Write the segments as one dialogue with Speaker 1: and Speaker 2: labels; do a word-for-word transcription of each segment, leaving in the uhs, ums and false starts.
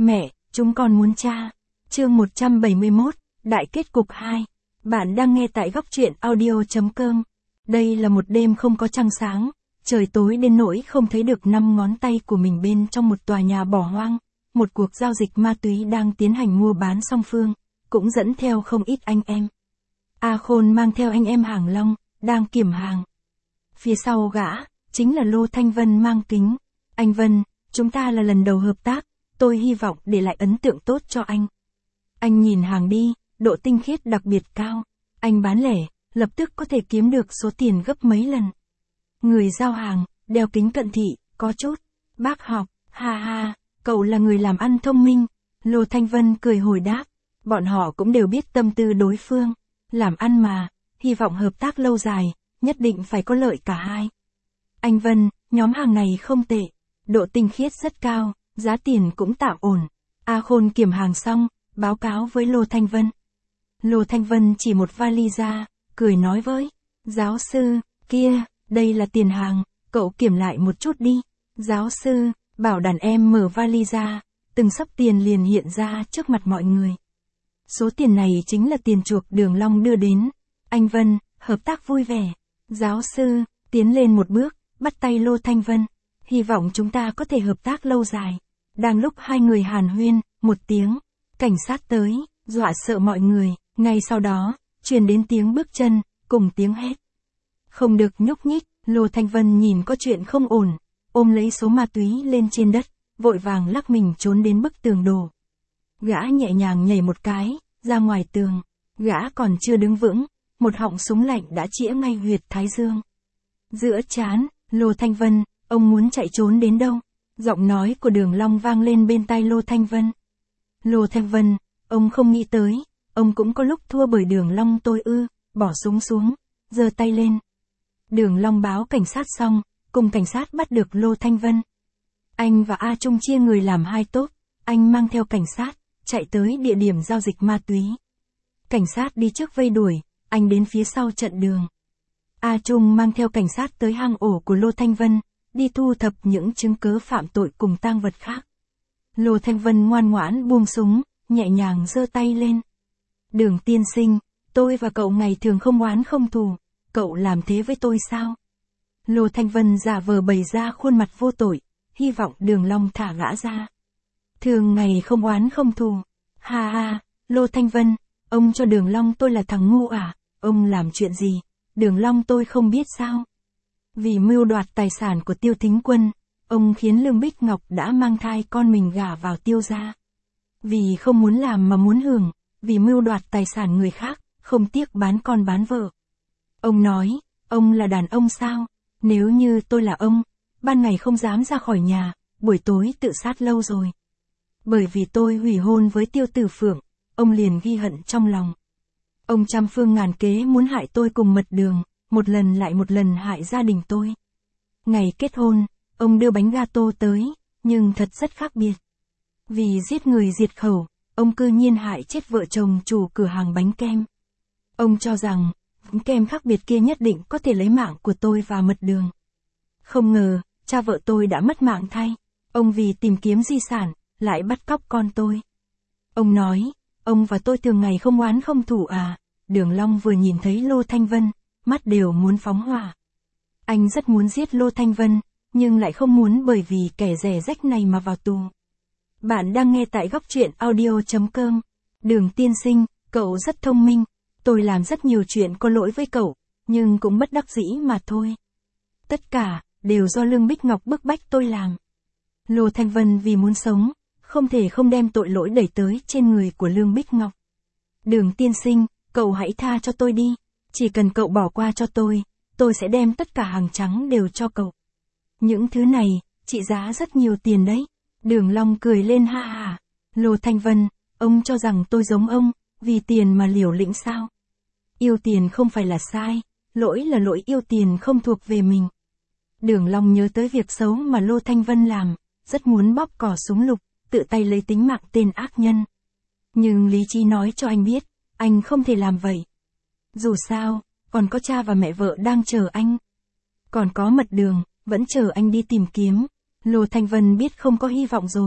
Speaker 1: Mẹ, chúng con muốn cha. Chương một trăm bảy mươi mốt, Đại kết cục hai. Bạn đang nghe tại góc truyện audio.com. Đây là một đêm không có trăng sáng, trời tối đến nỗi không thấy được năm ngón tay của mình bên trong một tòa nhà bỏ hoang. Một cuộc giao dịch ma túy đang tiến hành mua bán song phương, cũng dẫn theo không ít anh em. A Khôn mang theo anh em Hàng Long, đang kiểm hàng. Phía sau gã, chính là Lô Thanh Vân mang kính. Anh Vân, chúng ta là lần đầu hợp tác, tôi hy vọng để lại ấn tượng tốt cho anh. Anh nhìn hàng đi, độ tinh khiết đặc biệt cao. Anh bán lẻ, lập tức có thể kiếm được số tiền gấp mấy lần. Người giao hàng, đeo kính cận thị, có chút. Bác học, ha ha, cậu là người làm ăn thông minh. Lô Thanh Vân cười hồi đáp. Bọn họ cũng đều biết tâm tư đối phương. Làm ăn mà, hy vọng hợp tác lâu dài, nhất định phải có lợi cả hai. Anh Vân, nhóm hàng này không tệ. Độ tinh khiết rất cao, giá tiền cũng tạm ổn. A Khôn kiểm hàng xong, báo cáo với Lô Thanh Vân. Lô Thanh Vân chỉ một vali ra, cười nói với giáo sư, kia, đây là tiền hàng, cậu kiểm lại một chút đi. Giáo sư, bảo đàn em mở vali ra, từng xấp tiền liền hiện ra trước mặt mọi người. Số tiền này chính là tiền chuộc Đường Long đưa đến. Anh Vân, hợp tác vui vẻ. Giáo sư, tiến lên một bước, bắt tay Lô Thanh Vân. Hy vọng chúng ta có thể hợp tác lâu dài. Đang lúc hai người hàn huyên, một tiếng, cảnh sát tới, dọa sợ mọi người. Ngay sau đó, truyền đến tiếng bước chân, cùng tiếng hét. Không được nhúc nhích, Lô Thanh Vân nhìn có chuyện không ổn, ôm lấy số ma túy lên trên đất, vội vàng lắc mình trốn đến bức tường đổ. Gã nhẹ nhàng nhảy một cái, ra ngoài tường. Gã còn chưa đứng vững, một họng súng lạnh đã chĩa ngay huyệt thái dương. Giữa trán, Lô Thanh Vân, ông muốn chạy trốn đến đâu? Giọng nói của Đường Long vang lên bên tai Lô Thanh Vân. Lô Thanh Vân, ông không nghĩ tới, ông cũng có lúc thua bởi Đường Long tôi ư, bỏ súng xuống, giơ tay lên. Đường Long báo cảnh sát xong, cùng cảnh sát bắt được Lô Thanh Vân. Anh và A Trung chia người làm hai tốp, anh mang theo cảnh sát, chạy tới địa điểm giao dịch ma túy. Cảnh sát đi trước vây đuổi, anh đến phía sau chặn đường. A Trung mang theo cảnh sát tới hang ổ của Lô Thanh Vân, đi thu thập những chứng cứ phạm tội cùng tang vật khác. Lô Thanh Vân ngoan ngoãn buông súng, nhẹ nhàng giơ tay lên. Đường tiên sinh, tôi và cậu ngày thường không oán không thù, cậu làm thế với tôi sao? Lô Thanh Vân giả vờ bày ra khuôn mặt vô tội, hy vọng Đường Long thả gã ra. Thường ngày không oán không thù. Ha ha, Lô Thanh Vân, ông cho Đường Long tôi là thằng ngu à? Ông làm chuyện gì? Đường Long tôi không biết sao? Vì mưu đoạt tài sản của Tiêu Thính Quân, ông khiến Lương Bích Ngọc đã mang thai con mình gả vào Tiêu gia. Vì không muốn làm mà muốn hưởng, vì mưu đoạt tài sản người khác, không tiếc bán con bán vợ. Ông nói, ông là đàn ông sao? Nếu như tôi là ông, ban ngày không dám ra khỏi nhà, buổi tối tự sát lâu rồi. Bởi vì tôi hủy hôn với Tiêu Tử Phượng, ông liền ghi hận trong lòng. Ông trăm phương ngàn kế muốn hại tôi cùng Mật Đường, một lần lại một lần hại gia đình tôi. Ngày kết hôn, ông đưa bánh gato tới, nhưng thật rất khác biệt. Vì giết người diệt khẩu, ông cư nhiên hại chết vợ chồng chủ cửa hàng bánh kem. Ông cho rằng, bánh kem khác biệt kia nhất định có thể lấy mạng của tôi và Mật Đường. Không ngờ, cha vợ tôi đã mất mạng thay. Ông vì tìm kiếm di sản, lại bắt cóc con tôi. Ông nói, ông và tôi thường ngày không oán không thù à? Đường Long vừa nhìn thấy Lô Thanh Vân, mắt đều muốn phóng hỏa. Anh rất muốn giết Lô Thanh Vân, nhưng lại không muốn bởi vì kẻ rẻ rách này mà vào tù. Bạn đang nghe tại góc truyện audio.com. Đường tiên sinh, cậu rất thông minh. Tôi làm rất nhiều chuyện có lỗi với cậu, nhưng cũng bất đắc dĩ mà thôi. Tất cả, đều do Lương Bích Ngọc bức bách tôi làm. Lô Thanh Vân vì muốn sống, không thể không đem tội lỗi đẩy tới trên người của Lương Bích Ngọc. Đường tiên sinh, cậu hãy tha cho tôi đi. Chỉ cần cậu bỏ qua cho tôi, tôi sẽ đem tất cả hàng trắng đều cho cậu. Những thứ này, trị giá rất nhiều tiền đấy. Đường Long cười lên ha ha. Lô Thanh Vân, ông cho rằng tôi giống ông, vì tiền mà liều lĩnh sao? Yêu tiền không phải là sai, lỗi là lỗi yêu tiền không thuộc về mình. Đường Long nhớ tới việc xấu mà Lô Thanh Vân làm, rất muốn bóp cò súng lục, tự tay lấy tính mạng tên ác nhân. Nhưng lý trí nói cho anh biết, anh không thể làm vậy. Dù sao, còn có cha và mẹ vợ đang chờ anh. Còn có Mật Đường, vẫn chờ anh đi tìm kiếm. Lô Thanh Vân biết không có hy vọng rồi,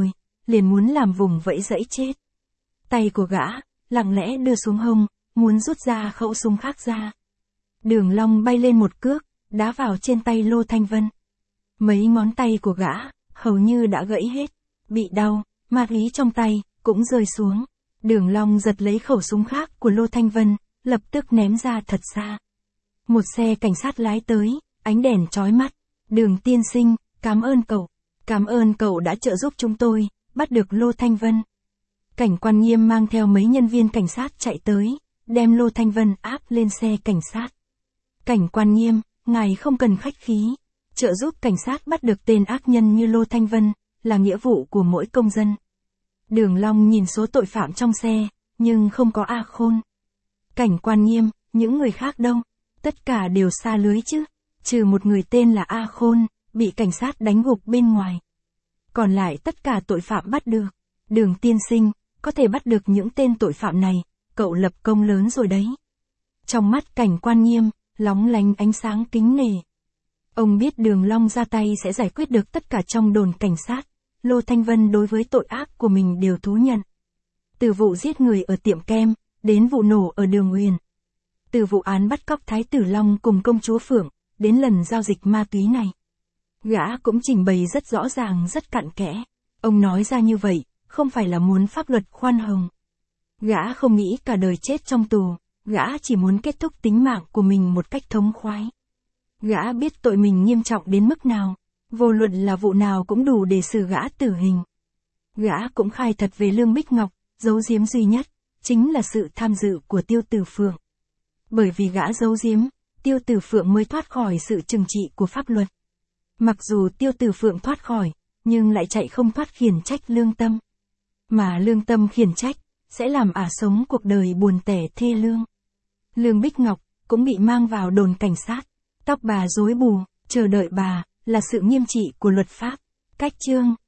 Speaker 1: liền muốn làm vùng vẫy dẫy chết. Tay của gã, lặng lẽ đưa xuống hông, muốn rút ra khẩu súng khác ra. Đường Long bay lên một cước, đá vào trên tay Lô Thanh Vân. Mấy ngón tay của gã, hầu như đã gãy hết, bị đau, ma túy trong tay, cũng rơi xuống. Đường Long giật lấy khẩu súng khác của Lô Thanh Vân, lập tức ném ra thật xa. Một xe cảnh sát lái tới, ánh đèn chói mắt. Đường tiên sinh, cảm ơn cậu. Cảm ơn cậu đã trợ giúp chúng tôi, bắt được Lô Thanh Vân. Cảnh quan Nghiêm mang theo mấy nhân viên cảnh sát chạy tới, đem Lô Thanh Vân áp lên xe cảnh sát. Cảnh quan Nghiêm, ngài không cần khách khí. Trợ giúp cảnh sát bắt được tên ác nhân như Lô Thanh Vân, là nghĩa vụ của mỗi công dân. Đường Long nhìn số tội phạm trong xe, nhưng không có A Khôn. Cảnh quan Nghiêm, những người khác đâu? Tất cả đều xa lưới chứ, trừ một người tên là A Khôn, bị cảnh sát đánh gục bên ngoài. Còn lại tất cả tội phạm bắt được. Đường tiên sinh, có thể bắt được những tên tội phạm này, cậu lập công lớn rồi đấy. Trong mắt cảnh quan Nghiêm, lóng lánh ánh sáng kính nể. Ông biết Đường Long ra tay sẽ giải quyết được tất cả trong đồn cảnh sát. Lô Thanh Vân đối với tội ác của mình đều thú nhận. Từ vụ giết người ở tiệm kem, đến vụ nổ ở đường Huyền. Từ vụ án bắt cóc Thái tử Long cùng công chúa Phượng, đến lần giao dịch ma túy này. Gã cũng trình bày rất rõ ràng rất cặn kẽ. Ông nói ra như vậy, không phải là muốn pháp luật khoan hồng. Gã không nghĩ cả đời chết trong tù, gã chỉ muốn kết thúc tính mạng của mình một cách thống khoái. Gã biết tội mình nghiêm trọng đến mức nào, vô luận là vụ nào cũng đủ để xử gã tử hình. Gã cũng khai thật về Lương Bích Ngọc, giấu giếm duy nhất, chính là sự tham dự của Tiêu Tử Phượng. Bởi vì gã giấu giếm, Tiêu Tử Phượng mới thoát khỏi sự trừng trị của pháp luật. Mặc dù Tiêu Tử Phượng thoát khỏi, nhưng lại chạy không thoát khiển trách lương tâm. Mà lương tâm khiển trách, sẽ làm ả sống cuộc đời buồn tẻ thê lương. Lương Bích Ngọc, cũng bị mang vào đồn cảnh sát. Tóc bà rối bù, chờ đợi bà, là sự nghiêm trị của luật pháp. Cách chương